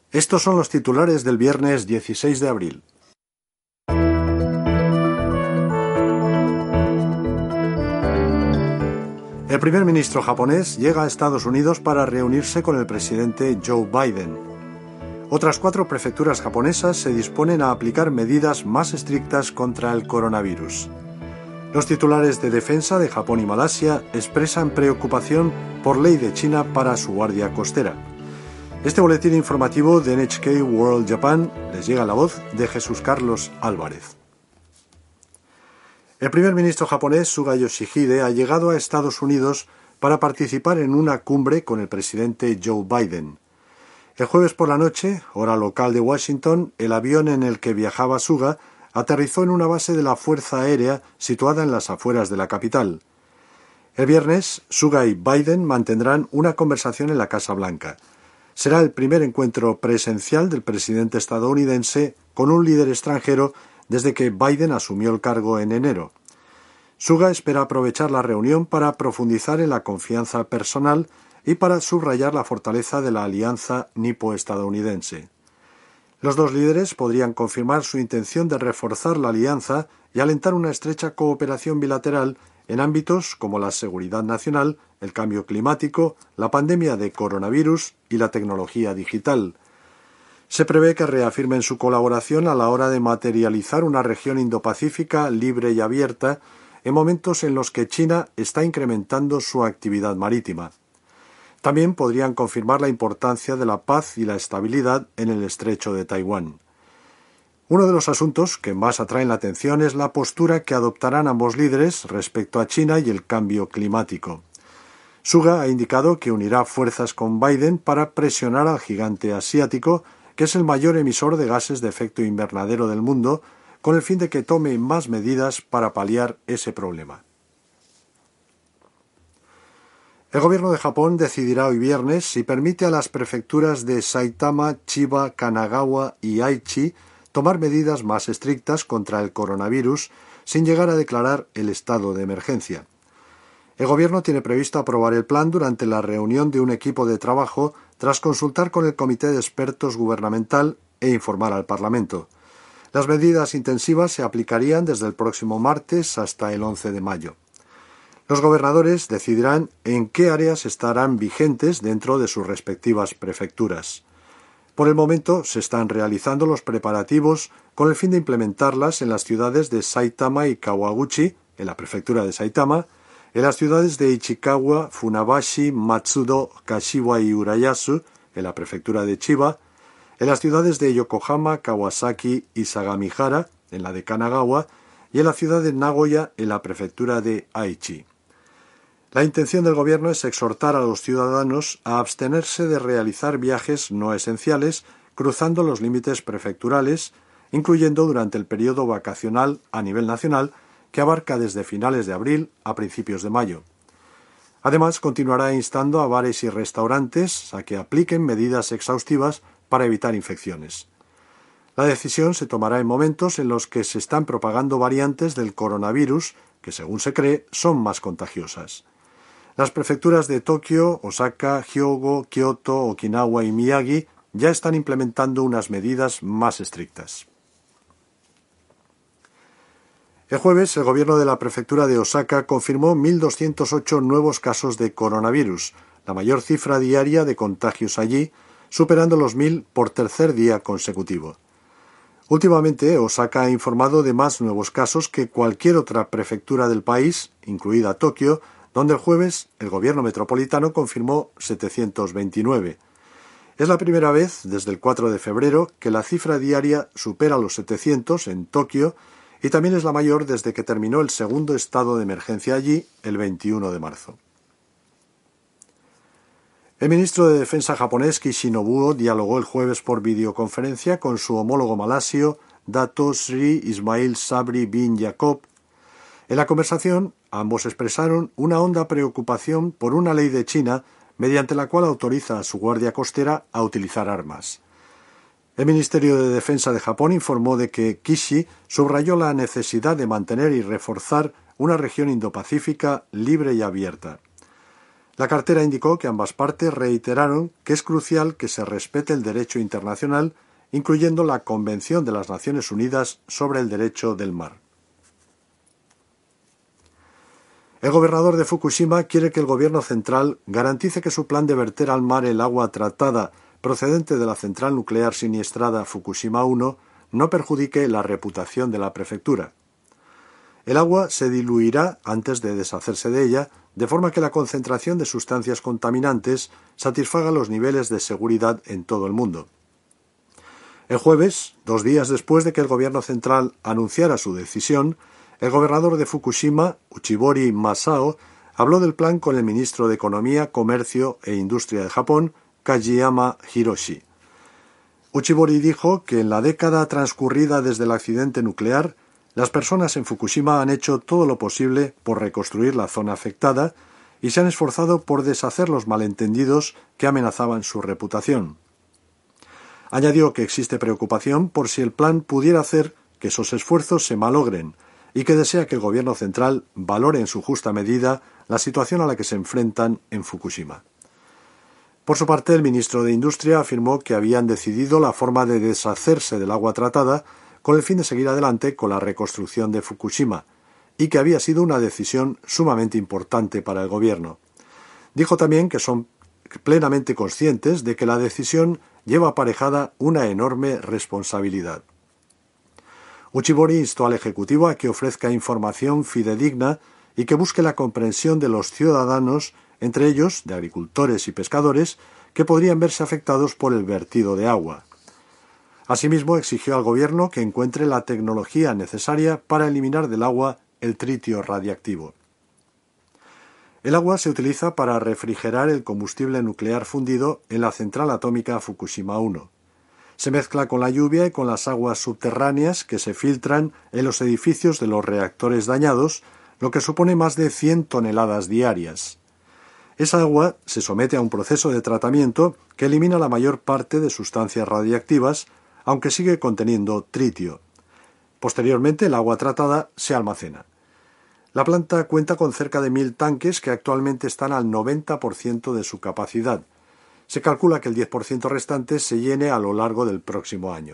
Estos son los titulares del viernes 16 de abril. El primer ministro japonés llega a Estados Unidos para reunirse con el presidente Joe Biden. Otras 4 prefecturas japonesas se disponen a aplicar medidas más estrictas contra el coronavirus. Los titulares de defensa de Japón y Malasia expresan preocupación por ley de China para su guardia costera. Este boletín informativo de NHK World Japan les llega a la voz de Jesús Carlos Álvarez. El primer ministro japonés Suga Yoshihide ha llegado a Estados Unidos para participar en una cumbre con el presidente Joe Biden. El jueves por la noche, hora local de Washington, el avión en el que viajaba Suga aterrizó en una base de la Fuerza Aérea situada en las afueras de la capital. El viernes, Suga y Biden mantendrán una conversación en la Casa Blanca. Será el primer encuentro presencial del presidente estadounidense con un líder extranjero desde que Biden asumió el cargo en enero. Suga espera aprovechar la reunión para profundizar en la confianza personal y para subrayar la fortaleza de la alianza nipo-estadounidense. Los dos líderes podrían confirmar su intención de reforzar la alianza y alentar una estrecha cooperación bilateral en ámbitos como la seguridad nacional, el cambio climático, la pandemia de coronavirus y la tecnología digital. Se prevé que reafirmen su colaboración a la hora de materializar una región Indo-Pacífica libre y abierta en momentos en los que China está incrementando su actividad marítima. También podrían confirmar la importancia de la paz y la estabilidad en el estrecho de Taiwán. Uno de los asuntos que más atraen la atención es la postura que adoptarán ambos líderes respecto a China y el cambio climático. Suga ha indicado que unirá fuerzas con Biden para presionar al gigante asiático, que es el mayor emisor de gases de efecto invernadero del mundo, con el fin de que tome más medidas para paliar ese problema. El gobierno de Japón decidirá hoy viernes si permite a las prefecturas de Saitama, Chiba, Kanagawa y Aichi tomar medidas más estrictas contra el coronavirus sin llegar a declarar el estado de emergencia. El gobierno tiene previsto aprobar el plan durante la reunión de un equipo de trabajo tras consultar con el comité de expertos gubernamental e informar al Parlamento. Las medidas intensivas se aplicarían desde el próximo martes hasta el 11 de mayo. Los gobernadores decidirán en qué áreas estarán vigentes dentro de sus respectivas prefecturas. Por el momento se están realizando los preparativos con el fin de implementarlas en las ciudades de Saitama y Kawaguchi, en la prefectura de Saitama, en las ciudades de Ichikawa, Funabashi, Matsudo, Kashiwa y Urayasu, en la prefectura de Chiba, en las ciudades de Yokohama, Kawasaki y Sagamihara, en la de Kanagawa, y en la ciudad de Nagoya, en la prefectura de Aichi. La intención del gobierno es exhortar a los ciudadanos a abstenerse de realizar viajes no esenciales cruzando los límites prefecturales, incluyendo durante el periodo vacacional a nivel nacional, que abarca desde finales de abril a principios de mayo. Además, continuará instando a bares y restaurantes a que apliquen medidas exhaustivas para evitar infecciones. La decisión se tomará en momentos en los que se están propagando variantes del coronavirus que, según se cree, son más contagiosas. Las prefecturas de Tokio, Osaka, Hyogo, Kyoto, Okinawa y Miyagi ya están implementando unas medidas más estrictas. El jueves, el gobierno de la prefectura de Osaka confirmó 1.208 nuevos casos de coronavirus, la mayor cifra diaria de contagios allí, superando los 1.000 por tercer día consecutivo. Últimamente, Osaka ha informado de más nuevos casos que cualquier otra prefectura del país, incluida Tokio, donde el jueves el gobierno metropolitano confirmó 729. Es la primera vez desde el 4 de febrero que la cifra diaria supera los 700 en Tokio y también es la mayor desde que terminó el segundo estado de emergencia allí el 21 de marzo. El ministro de Defensa japonés Kishi Nobuo dialogó el jueves por videoconferencia con su homólogo malasio Dato Sri Ismail Sabri bin Yaakob. En la conversación, ambos expresaron una honda preocupación por una ley de China mediante la cual autoriza a su guardia costera a utilizar armas. El Ministerio de Defensa de Japón informó de que Kishi subrayó la necesidad de mantener y reforzar una región Indo-Pacífica libre y abierta. La cartera indicó que ambas partes reiteraron que es crucial que se respete el derecho internacional, incluyendo la Convención de las Naciones Unidas sobre el Derecho del Mar. El gobernador de Fukushima quiere que el gobierno central garantice que su plan de verter al mar el agua tratada procedente de la central nuclear siniestrada Fukushima 1 no perjudique la reputación de la prefectura. El agua se diluirá antes de deshacerse de ella, de forma que la concentración de sustancias contaminantes satisfaga los niveles de seguridad en todo el mundo. El jueves, 2 días después de que el gobierno central anunciara su decisión, el gobernador de Fukushima, Uchibori Masao, habló del plan con el ministro de Economía, Comercio e Industria de Japón, Kajiyama Hiroshi. Uchibori dijo que en la década transcurrida desde el accidente nuclear, las personas en Fukushima han hecho todo lo posible por reconstruir la zona afectada y se han esforzado por deshacer los malentendidos que amenazaban su reputación. Añadió que existe preocupación por si el plan pudiera hacer que esos esfuerzos se malogren y que desea que el gobierno central valore en su justa medida la situación a la que se enfrentan en Fukushima. Por su parte, el ministro de Industria afirmó que habían decidido la forma de deshacerse del agua tratada con el fin de seguir adelante con la reconstrucción de Fukushima, y que había sido una decisión sumamente importante para el gobierno. Dijo también que son plenamente conscientes de que la decisión lleva aparejada una enorme responsabilidad. Uchibori instó al Ejecutivo a que ofrezca información fidedigna y que busque la comprensión de los ciudadanos, entre ellos de agricultores y pescadores, que podrían verse afectados por el vertido de agua. Asimismo, exigió al gobierno que encuentre la tecnología necesaria para eliminar del agua el tritio radiactivo. El agua se utiliza para refrigerar el combustible nuclear fundido en la central atómica Fukushima 1. Se mezcla con la lluvia y con las aguas subterráneas que se filtran en los edificios de los reactores dañados, lo que supone más de 100 toneladas diarias. Esa agua se somete a un proceso de tratamiento que elimina la mayor parte de sustancias radiactivas, aunque sigue conteniendo tritio. Posteriormente, el agua tratada se almacena. La planta cuenta con cerca de 1.000 tanques que actualmente están al 90% de su capacidad. Se calcula que el 10% restante se llene a lo largo del próximo año.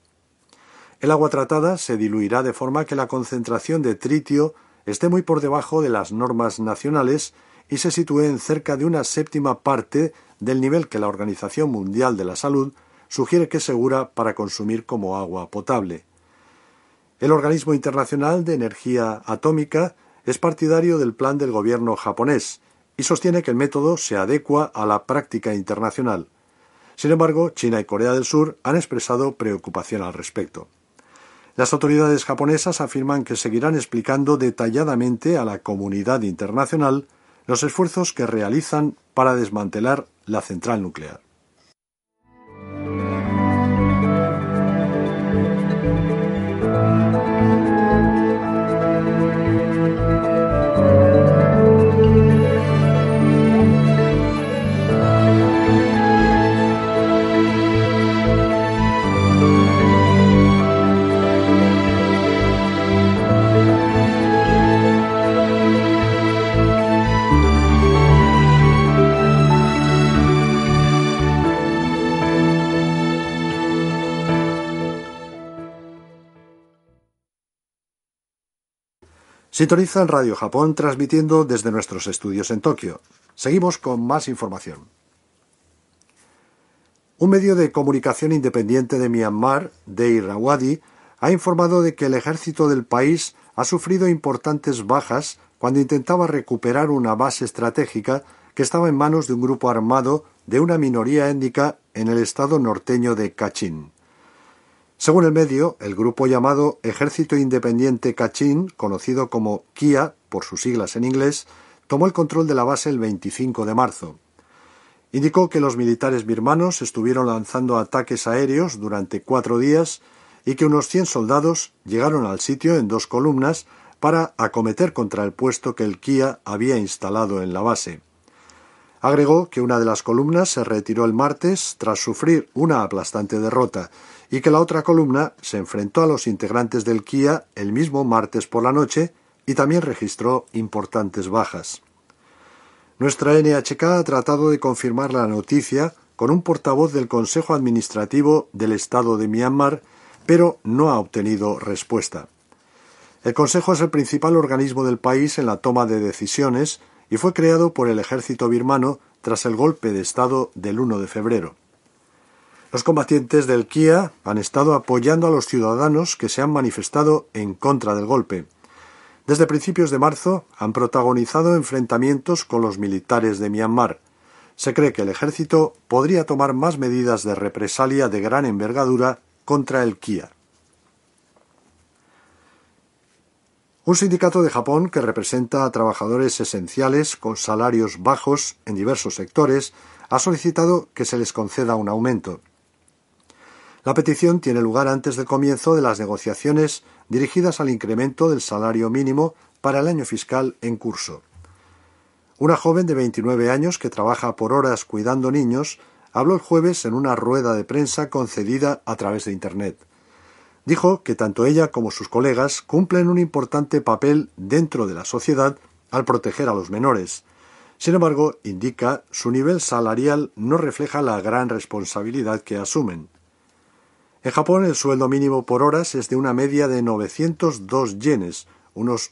El agua tratada se diluirá de forma que la concentración de tritio esté muy por debajo de las normas nacionales y se sitúe en cerca de una séptima parte del nivel que la Organización Mundial de la Salud sugiere que es segura para consumir como agua potable. El Organismo Internacional de Energía Atómica es partidario del plan del gobierno japonés y sostiene que el método se adecua a la práctica internacional. Sin embargo, China y Corea del Sur han expresado preocupación al respecto. Las autoridades japonesas afirman que seguirán explicando detalladamente a la comunidad internacional los esfuerzos que realizan para desmantelar la central nuclear. Sintonizan Radio Japón transmitiendo desde nuestros estudios en Tokio. Seguimos con más información. Un medio de comunicación independiente de Myanmar, The Irrawaddy, ha informado de que el ejército del país ha sufrido importantes bajas cuando intentaba recuperar una base estratégica que estaba en manos de un grupo armado de una minoría étnica en el estado norteño de Kachin. Según el medio, el grupo llamado Ejército Independiente Kachin, conocido como KIA por sus siglas en inglés, tomó el control de la base el 25 de marzo. Indicó que los militares birmanos estuvieron lanzando ataques aéreos durante 4 días y que unos 100 soldados llegaron al sitio en 2 columnas para acometer contra el puesto que el KIA había instalado en la base. Agregó que una de las columnas se retiró el martes tras sufrir una aplastante derrota y que la otra columna se enfrentó a los integrantes del KIA el mismo martes por la noche y también registró importantes bajas. Nuestra NHK ha tratado de confirmar la noticia con un portavoz del Consejo Administrativo del Estado de Myanmar, pero no ha obtenido respuesta. El Consejo es el principal organismo del país en la toma de decisiones y fue creado por el ejército birmano tras el golpe de Estado del 1 de febrero. Los combatientes del KIA han estado apoyando a los ciudadanos que se han manifestado en contra del golpe. Desde principios de marzo han protagonizado enfrentamientos con los militares de Myanmar. Se cree que el ejército podría tomar más medidas de represalia de gran envergadura contra el KIA. Un sindicato de Japón que representa a trabajadores esenciales con salarios bajos en diversos sectores ha solicitado que se les conceda un aumento. La petición tiene lugar antes del comienzo de las negociaciones dirigidas al incremento del salario mínimo para el año fiscal en curso. Una joven de 29 años que trabaja por horas cuidando niños habló el jueves en una rueda de prensa concedida a través de Internet. Dijo que tanto ella como sus colegas cumplen un importante papel dentro de la sociedad al proteger a los menores. Sin embargo, indica, su nivel salarial no refleja la gran responsabilidad que asumen. En Japón el sueldo mínimo por horas es de una media de 902 yenes, unos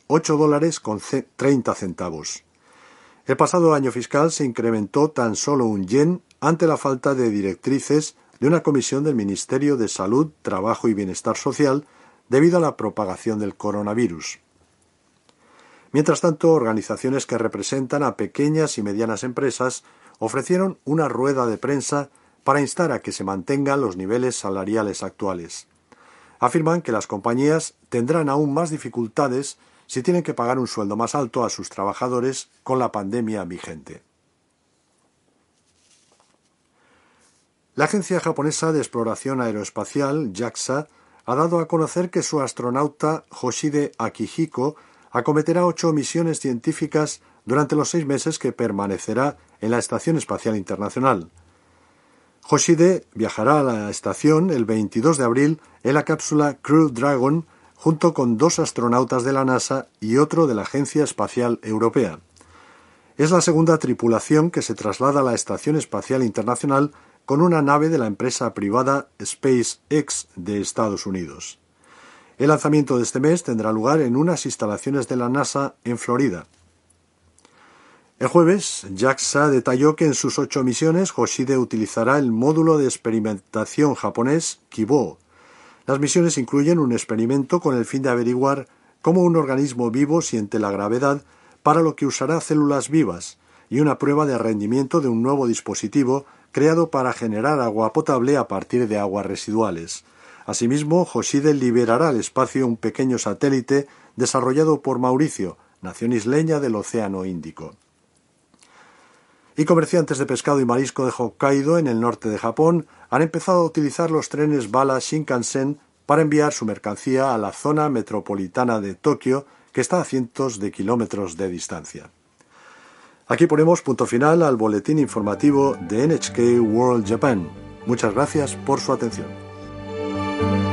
$8,30. El pasado año fiscal se incrementó tan solo un yen ante la falta de directrices de una comisión del Ministerio de Salud, Trabajo y Bienestar Social debido a la propagación del coronavirus. Mientras tanto, organizaciones que representan a pequeñas y medianas empresas ofrecieron una rueda de prensa para instar a que se mantengan los niveles salariales actuales. Afirman que las compañías tendrán aún más dificultades si tienen que pagar un sueldo más alto a sus trabajadores con la pandemia vigente. La Agencia Japonesa de Exploración Aeroespacial, JAXA, ha dado a conocer que su astronauta Hoshide Akihiko acometerá 8 misiones científicas durante los 6 meses que permanecerá en la Estación Espacial Internacional. Hoshide viajará a la estación el 22 de abril en la cápsula Crew Dragon junto con 2 astronautas de la NASA y otro de la Agencia Espacial Europea. Es la segunda tripulación que se traslada a la Estación Espacial Internacional con una nave de la empresa privada SpaceX de Estados Unidos. El lanzamiento de este mes tendrá lugar en unas instalaciones de la NASA en Florida. El jueves, JAXA detalló que en sus 8 misiones Hoshide utilizará el módulo de experimentación japonés Kibo. Las misiones incluyen un experimento con el fin de averiguar cómo un organismo vivo siente la gravedad, para lo que usará células vivas, y una prueba de rendimiento de un nuevo dispositivo creado para generar agua potable a partir de aguas residuales. Asimismo, Hoshide liberará al espacio un pequeño satélite desarrollado por Mauricio, nación isleña del Océano Índico. Y comerciantes de pescado y marisco de Hokkaido, en el norte de Japón, han empezado a utilizar los trenes bala Shinkansen para enviar su mercancía a la zona metropolitana de Tokio, que está a cientos de kilómetros de distancia. Aquí ponemos punto final al boletín informativo de NHK World Japan. Muchas gracias por su atención.